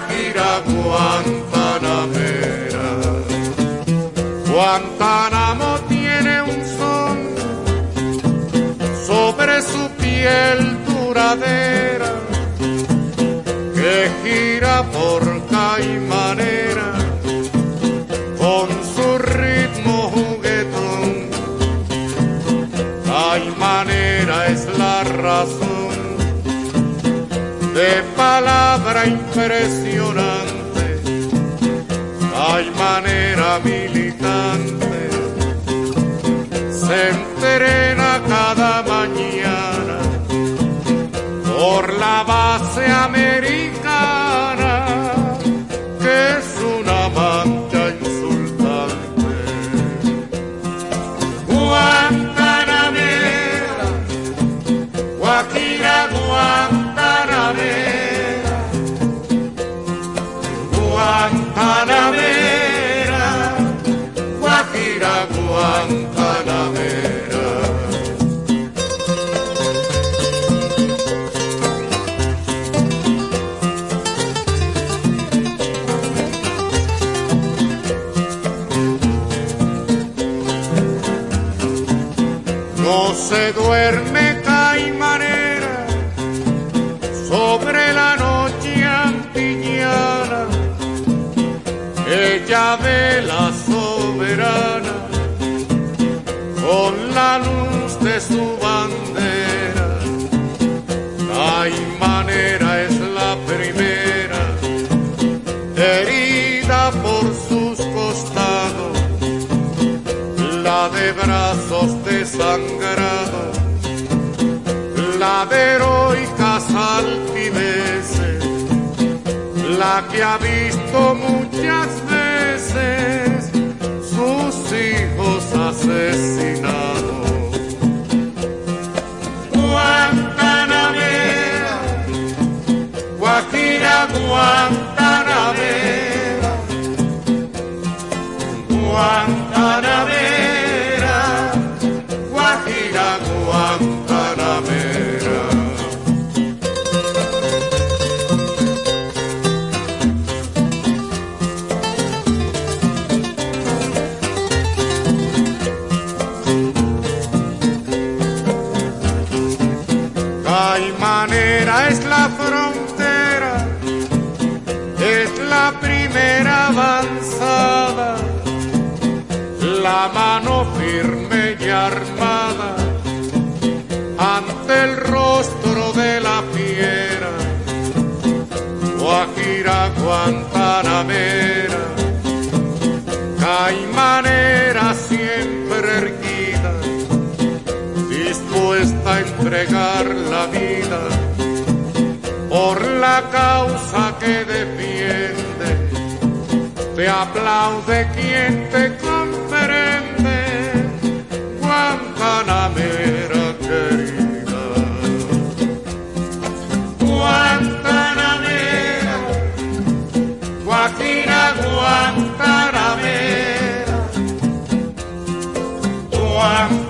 Guajira guantanamera. Guantánamo tiene un son sobre su piel duradera que gira por Caimanera con su ritmo juguetón. Caimanera es la razón de palabra impresionante. Caimanera militante se entrena cada mañana por la base americana, que es una mancha insultante. Guantanamera, Guajira Guantanamera, Guantanamera, Guajira Guantanamera. No se duerme Caimanera sobre la noche antillana. Ella vela soberana con la luz de su bandera. Caimanera es la primera herida por sus costados, la de brazos desangrados, la de heroicas altiveces, la que ha visto muchas veces sus hijos asesinados. Guantanamera, Guajira Guantanamera, Guantanamera, Guajira Guantanamera. Caimanera es la frontera, es la primera avanzada, la mano firme y armada ante el rostro de la fiera. Guajira Guantanamera, Caimanera siempre erguida, dispuesta a entregar la vida por la causa que defiende. Te aplaude quien te comprende, Guantanamera querida. Guantanamera, Guajira Guantanamera, Guantanamera.